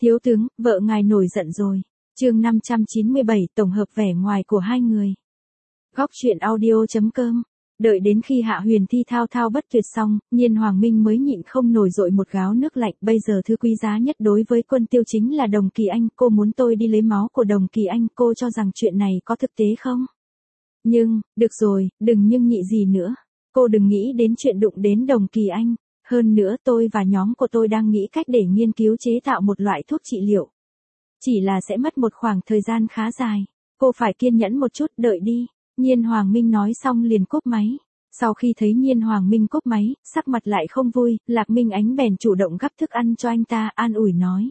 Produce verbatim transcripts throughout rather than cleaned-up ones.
Thiếu tướng, vợ ngài nổi giận rồi. Chương năm trăm chín mươi bảy, tổng hợp vẻ ngoài của hai người. Góc truyện audio chấm com. Đợi đến khi Hạ Huyền thi thao thao bất tuyệt xong, Nhiên Hoàng Minh mới nhịn không nổi dội một gáo nước lạnh. Bây giờ thứ quý giá nhất đối với Quân Tiêu chính là Đồng Kỳ Anh. Cô muốn tôi đi lấy máu của Đồng Kỳ Anh. Cô cho rằng chuyện này có thực tế không? Nhưng, được rồi, đừng nhưng nhị gì nữa. Cô đừng nghĩ đến chuyện đụng đến Đồng Kỳ Anh. Hơn nữa tôi và nhóm của tôi đang nghĩ cách để nghiên cứu chế tạo một loại thuốc trị liệu. Chỉ là sẽ mất một khoảng thời gian khá dài. Cô phải kiên nhẫn một chút, đợi đi. Nhiên Hoàng Minh nói xong liền cúp máy. Sau khi thấy Nhiên Hoàng Minh cúp máy, sắc mặt lại không vui, Lạc Minh Ánh bèn chủ động gắp thức ăn cho anh ta, an ủi nói.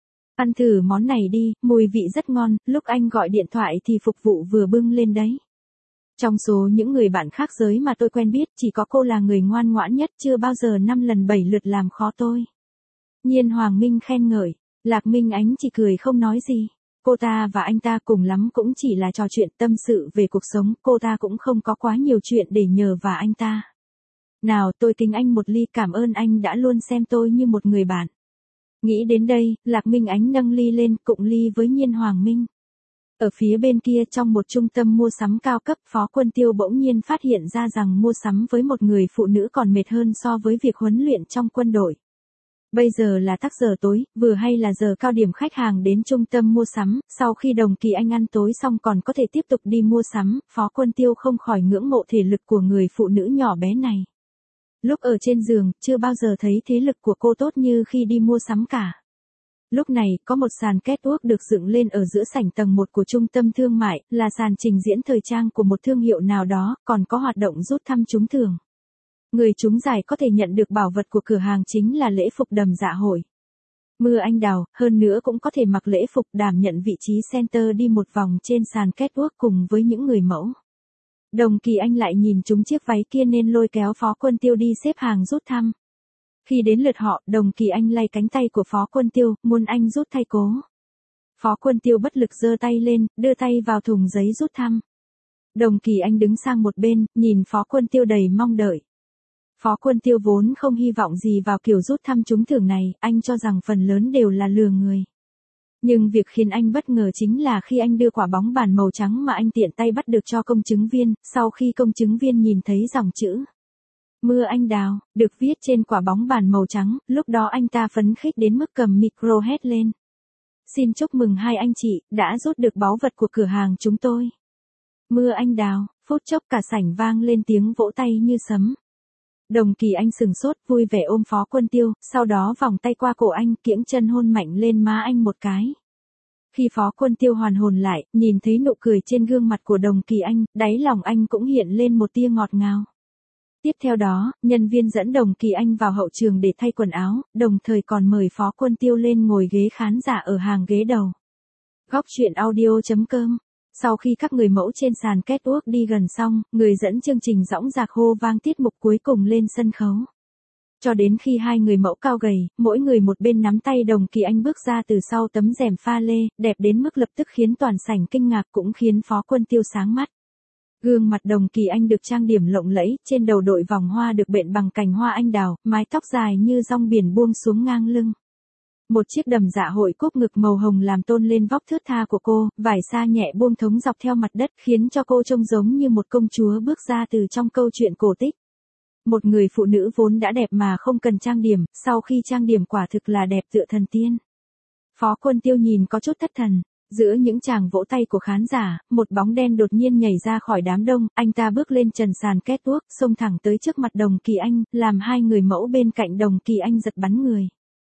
Ăn thử món này đi, mùi vị rất ngon, lúc anh gọi điện thoại thì phục vụ vừa bưng lên đấy. Trong số những người bạn khác giới mà tôi quen biết, chỉ có cô là người ngoan ngoãn nhất, chưa bao giờ năm lần bảy lượt làm khó tôi. Nhiên Hoàng Minh khen ngợi, Lạc Minh Ánh chỉ cười không nói gì. Cô ta và anh ta cùng lắm cũng chỉ là trò chuyện tâm sự về cuộc sống, cô ta cũng không có quá nhiều chuyện để nhờ và anh ta. Nào, tôi kính anh một ly, cảm ơn anh đã luôn xem tôi như một người bạn. Nghĩ đến đây, Lạc Minh Ánh nâng ly lên, cụng ly với Nhiên Hoàng Minh. Ở phía bên kia trong một trung tâm mua sắm cao cấp, Phó Quân Tiêu bỗng nhiên phát hiện ra rằng mua sắm với một người phụ nữ còn mệt hơn so với việc huấn luyện trong quân đội. Bây giờ là tắc giờ tối, vừa hay là giờ cao điểm khách hàng đến trung tâm mua sắm, sau khi Đồng Kỳ Anh ăn tối xong còn có thể tiếp tục đi mua sắm, Phó Quân Tiêu không khỏi ngưỡng mộ thể lực của người phụ nữ nhỏ bé này. Lúc ở trên giường, chưa bao giờ thấy thế lực của cô tốt như khi đi mua sắm cả. Lúc này, có một sàn catwalk được dựng lên ở giữa sảnh tầng một của trung tâm thương mại, là sàn trình diễn thời trang của một thương hiệu nào đó, còn có hoạt động rút thăm trúng thưởng. Người trúng giải có thể nhận được bảo vật của cửa hàng chính là lễ phục đầm dạ hội. Mưa anh đào, hơn nữa cũng có thể mặc lễ phục đảm nhận vị trí center đi một vòng trên sàn catwalk cùng với những người mẫu. Đồng Kỳ Anh lại nhìn trúng chiếc váy kia nên lôi kéo Phó Quân Tiêu đi xếp hàng rút thăm. Khi đến lượt họ, Đồng Kỳ Anh lay cánh tay của Phó Quân Tiêu, muốn anh rút thay cố. Phó Quân Tiêu bất lực giơ tay lên, đưa tay vào thùng giấy rút thăm. Đồng Kỳ Anh đứng sang một bên, nhìn Phó Quân Tiêu đầy mong đợi. Phó Quân Tiêu vốn không hy vọng gì vào kiểu rút thăm trúng thưởng này, anh cho rằng phần lớn đều là lừa người. Nhưng việc khiến anh bất ngờ chính là khi anh đưa quả bóng bàn màu trắng mà anh tiện tay bắt được cho công chứng viên, sau khi công chứng viên nhìn thấy dòng chữ Mưa anh đào, được viết trên quả bóng bàn màu trắng, lúc đó anh ta phấn khích đến mức cầm micro hét lên. Xin chúc mừng hai anh chị, đã rút được báu vật của cửa hàng chúng tôi. Mưa anh đào, phút chốc cả sảnh vang lên tiếng vỗ tay như sấm. Đồng Kỳ Anh sừng sốt, vui vẻ ôm Phó Quân Tiêu, sau đó vòng tay qua cổ anh, kiễng chân hôn mạnh lên má anh một cái. Khi Phó Quân Tiêu hoàn hồn lại, nhìn thấy nụ cười trên gương mặt của Đồng Kỳ Anh, đáy lòng anh cũng hiện lên một tia ngọt ngào. Tiếp theo đó, nhân viên dẫn Đồng Kỳ Anh vào hậu trường để thay quần áo, đồng thời còn mời Phó Quân Tiêu lên ngồi ghế khán giả ở hàng ghế đầu. Góc truyện audio chấm com. Sau khi các người mẫu trên sàn catwalk đi gần xong, người dẫn chương trình dõng dạc hô vang tiết mục cuối cùng lên sân khấu. Cho đến khi hai người mẫu cao gầy, mỗi người một bên nắm tay Đồng Kỳ Anh bước ra từ sau tấm rèm pha lê, đẹp đến mức lập tức khiến toàn sảnh kinh ngạc cũng khiến Phó Quân Tiêu sáng mắt. Gương mặt Đồng Kỳ Anh được trang điểm lộng lẫy, trên đầu đội vòng hoa được bện bằng cành hoa anh đào, mái tóc dài như rong biển buông xuống ngang lưng. Một chiếc đầm dạ hội cúp ngực màu hồng làm tôn lên vóc thướt tha của cô, vải sa nhẹ buông thống dọc theo mặt đất khiến cho cô trông giống như một công chúa bước ra từ trong câu chuyện cổ tích. Một người phụ nữ vốn đã đẹp mà không cần trang điểm, sau khi trang điểm quả thực là đẹp tựa thần tiên. Phó Quân Tiêu nhìn có chút thất thần. Giữa những tràng vỗ tay của khán giả, một bóng đen đột nhiên nhảy ra khỏi đám đông, anh ta bước lên trần sàn catwalk, xông thẳng tới trước mặt Đồng Kỳ Anh, làm hai người mẫu bên cạnh Đồng Kỳ Anh giật bắn người.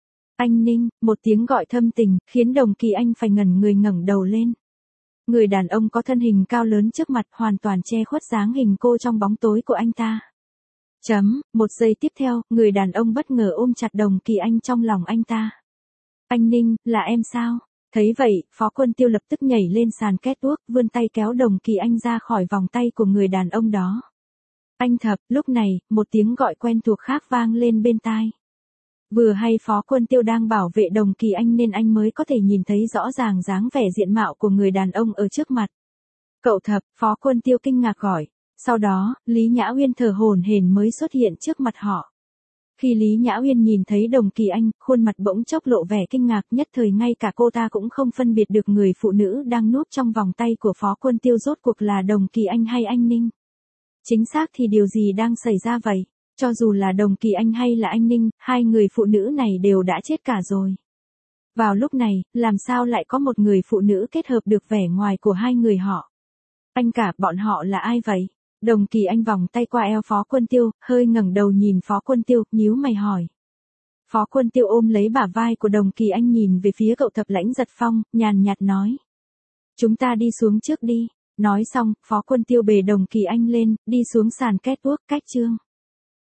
Anh Ninh, một tiếng gọi thâm tình, khiến Đồng Kỳ Anh phải ngẩn người ngẩng đầu lên. Người đàn ông có thân hình cao lớn trước mặt hoàn toàn che khuất dáng hình cô trong bóng tối của anh ta. Chấm, một giây tiếp theo, người đàn ông bất ngờ ôm chặt Đồng Kỳ Anh trong lòng anh ta. Anh Ninh, là em sao? Thấy vậy, Phó Quân Tiêu lập tức nhảy lên sàn catwalk, vươn tay kéo Đồng Kỳ Anh ra khỏi vòng tay của người đàn ông đó. Anh Thập, lúc này, một tiếng gọi quen thuộc khác vang lên bên tai. Vừa hay Phó Quân Tiêu đang bảo vệ Đồng Kỳ Anh nên anh mới có thể nhìn thấy rõ ràng dáng vẻ diện mạo của người đàn ông ở trước mặt. Cậu Thập, Phó Quân Tiêu kinh ngạc gọi. Sau đó, Lý Nhã Uyên thở hổn hển mới xuất hiện trước mặt họ. Khi Lý Nhã Uyên nhìn thấy Đồng Kỳ Anh, khuôn mặt bỗng chốc lộ vẻ kinh ngạc, nhất thời ngay cả cô ta cũng không phân biệt được người phụ nữ đang núp trong vòng tay của Phó Quân Tiêu rốt cuộc là Đồng Kỳ Anh hay anh Ninh. Chính xác thì điều gì đang xảy ra vậy? Cho dù là Đồng Kỳ Anh hay là anh Ninh, hai người phụ nữ này đều đã chết cả rồi. Vào lúc này, làm sao lại có một người phụ nữ kết hợp được vẻ ngoài của hai người họ? Anh cả, bọn họ là ai vậy? Đồng Kỳ Anh vòng tay qua eo Phó Quân Tiêu, hơi ngẩng đầu nhìn Phó Quân Tiêu, nhíu mày hỏi. Phó Quân Tiêu ôm lấy bả vai của Đồng Kỳ Anh nhìn về phía cậu Thập Lãnh Giật Phong, nhàn nhạt nói. Chúng ta đi xuống trước đi. Nói xong, Phó Quân Tiêu bế Đồng Kỳ Anh lên, đi xuống sàn catwalk cách chương.